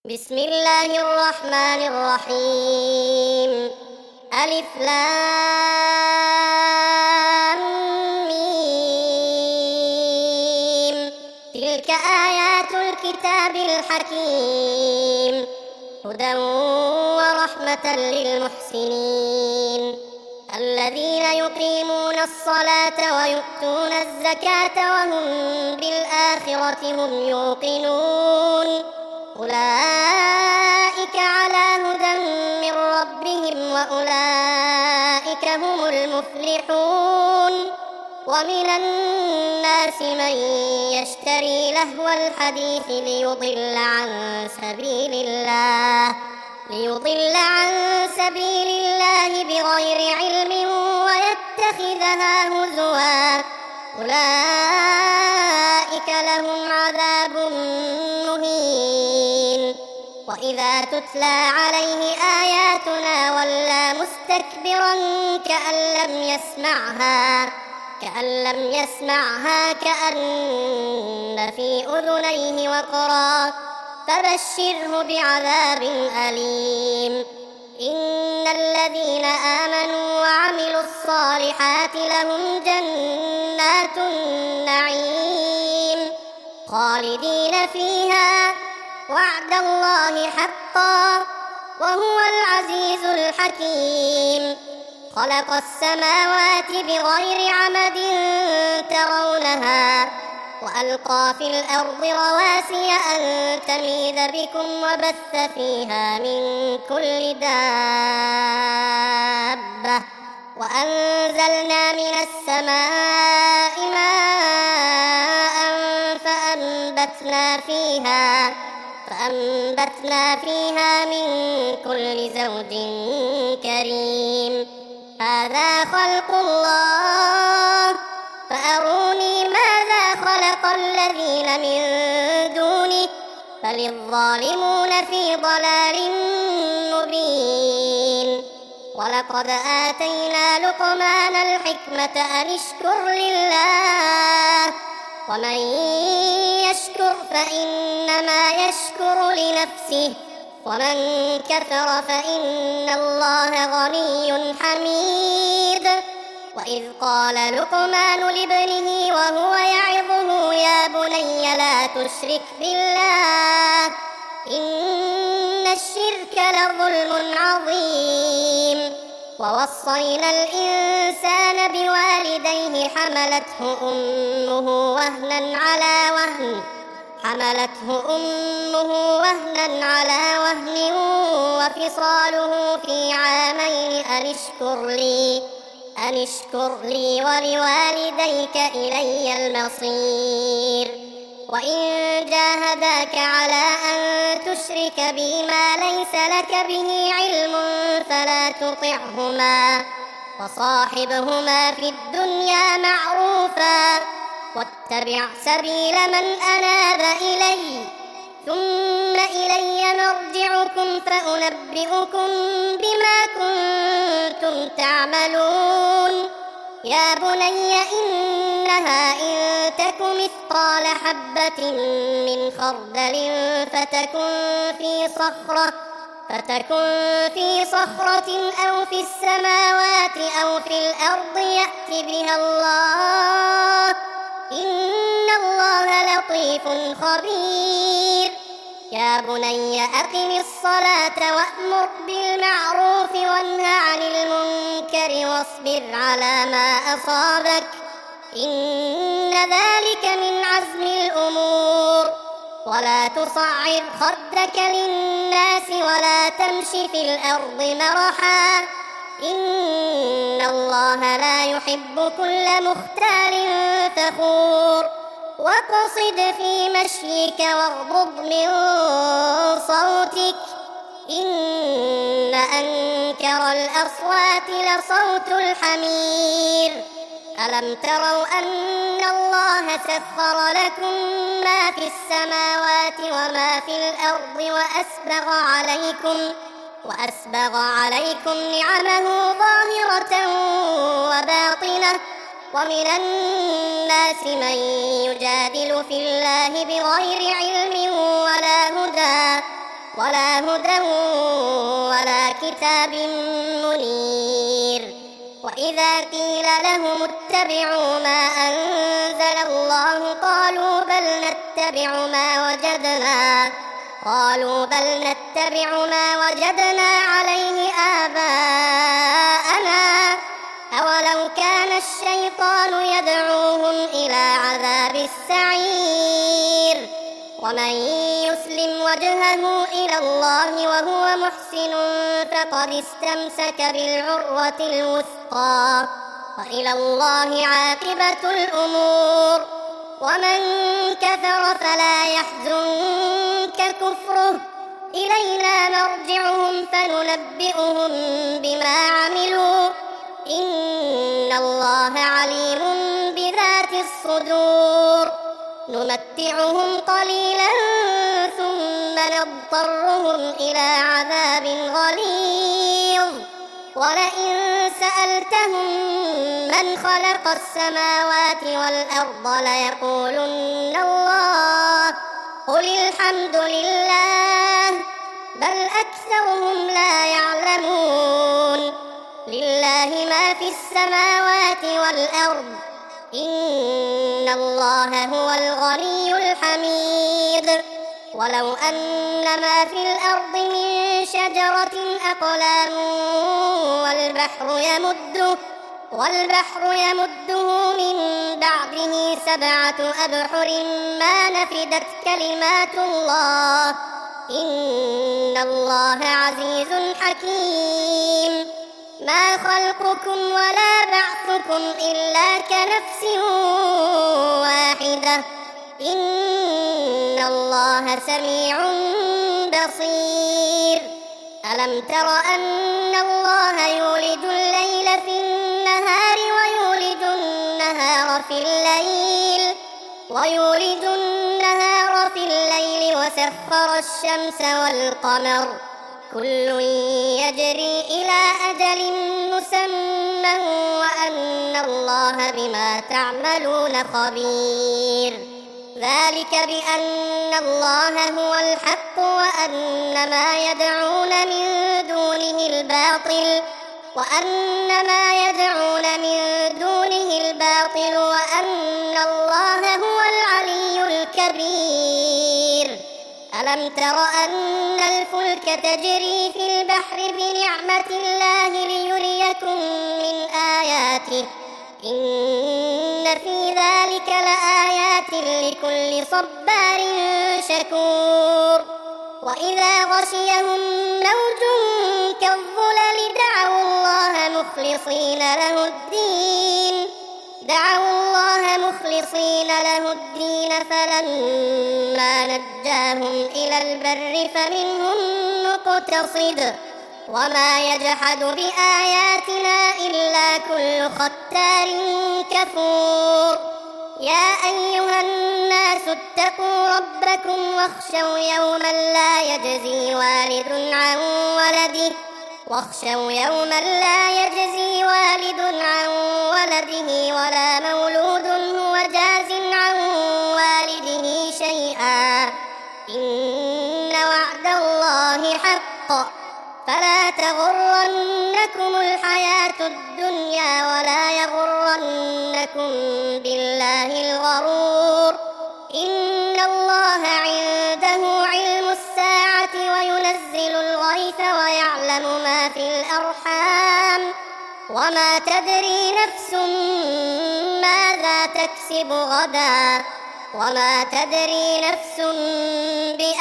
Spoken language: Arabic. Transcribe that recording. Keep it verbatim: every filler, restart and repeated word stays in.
بسم الله الرحمن الرحيم. ألف لام ميم. تلك آيات الكتاب الحكيم، هدى ورحمة للمحسنين الذين يقيمون الصلاة ويؤتون الزكاة وهم بالآخرة هم يوقنون. أولئك على هدى من ربهم وأولئك هم المفلحون. ومن الناس من يشتري لهو الحديث ليضل عن سبيل الله ليضل عن سبيل الله بغير علم ويتخذها هزوا. أولئك لهم عذاب مهين. وإذا تتلى عليه آياتنا ولى مستكبرا كأن لم يسمعها كأن لم يسمعها كأن في أذنيه وقرا. فبشره بعذاب أليم. إن الذين آمنوا وعملوا الصالحات لهم جنات النعيم خالدين فيها، وعد الله حقا، وهو العزيز الحكيم. خلق السماوات بغير عمد ترونها وألقى في الأرض رواسي أن تميد بكم وبث فيها من كل دابة، وأنزلنا من السماء ماء فأنبتنا فيها فأنبتنا فيها من كل زوج كريم. هذا خلق الله، فأروني ماذا خلق الذين من دونه، بل الظالمون في ضلال مبين. ولقد آتينا لقمان الحكمة أن اشكر لله، ومن يشكر فإنما يشكر لنفسه، ومن كفر فإن الله غني حميد. وإذ قال لقمان لابنه وهو يعظه يا بني لا تشرك بالله إن الشرك لظلم عظيم. ووصينا الإنسان بوالديه حملته أمه وهنا على وهن حملته أمه وهنا على وهن وفصاله في عامين أن اشكر لي أن اشكر لي ولوالديك إلي المصير. وإن جاهداك على أن تشرك بي ما ليس لك به علم فلا تطعهما، وصاحبهما في الدنيا معروفا، واتبع سبيل من أناب إلي، ثم إلي مرجعكم فأنبئكم بما كنتم تعملون. يا بني إنها إن تك مثقال حبة من خردل فتكن في صخرة فتكن في صخرة أو في السماوات أو في الأرض يأت بها الله، إن الله لطيف خبير. يا بني أقم الصلاة وأمر بالمعروف وانه عن المنكر واصبر على ما أصابك، إن ذلك من عزم الأمور. ولا تصعر خدك للناس ولا تمش في الأرض مرحا، إن الله لا يحب كل مختال فخور. واقصد في مشيك واغضض من صوتك، إن أنكر الأصوات لصوت الحمير. ألم تروا أن الله سخر لكم ما في السماوات وما في الأرض وأسبغ عليكم وأسبغ عليكم نعمه ظاهرة وباطنة، ومن الناس من يجادل في الله بغير علم ولا هدى ولا هدى ولا كتاب منير. وإذا قيل لهم اتبعوا ما أنزل الله قالوا بل نتبع ما وجدنا قالوا بل نتبع ما وجدنا عليه آباءنا أولو كان الشيطان يدعوهم إلى عذاب السعير. ومن يسلم وجهه إلى الله وهو محسن فقد استمسك بالعروة الوثقى وإلى الله عاقبة الأمور. ومن كفر فلا يحزنك كفره إلينا مرجعهم فننبئهم بما عملوا إن الله عليم بذات الصدور. نمتعهم قليلا ثم نضطرهم إلى عذاب غليظ. ولئن سألتهم من خلق السماوات والأرض ليقولن الله قل الحمد لله بل أكثرهم لا يعلمون. لله ما في السماوات والأرض إن الله هو الغني الحميد. ولو أن ما في الأرض من شجرة أقلام والبحر يمده والبحر يمده من بعده سبعة أبحر ما نفدت كلمات الله إن الله عزيز حكيم. ما خلقكم ولا بعثكم إلا كنفس واحدة إن الله سميع بصير. ألم تر أن الله يولج الليل في النهار ويولج النهار في الليل ويولج النهار في الليل وسخر الشمس والقمر كل يجري إلى أجل مسمى وأن الله بما تعملون خبير. ذلك بأن الله هو الحق وأن ما يدعون من دونه الباطل وأن ما يدعون من دونه الباطل وأن الله هو العلي الكبير. ألم تر أن الفلك تجري في البحر بنعمة الله ليريكم من آياته إن في ذلك لآيات لكل صبار شكور. وإذا غشيهم موج كالظلل دعوا الله مخلصين له الدين دعوا الله مخلصين له الدين فلما نجاهم إلى البر فمنهم مقتصد وما يجحد بآياتنا إلا كل ختار كفور. يا أيها الناس اتقوا ربكم واخشوا يوما لا يجزي والد عن ولده واخشوا يوما لا يجزي والد عن ولده ولا مولود هو جاز عن والده شيئا إن وعد الله حق فلا تغرنكم الحياة الدنيا ولا يغرنكم بالله الغرور. إن الله عنده علم الساعة وينزل الغيث ويعلم ما في الأرحام وما تدري نفس ماذا تكسب غدا وما تدري نفس بأي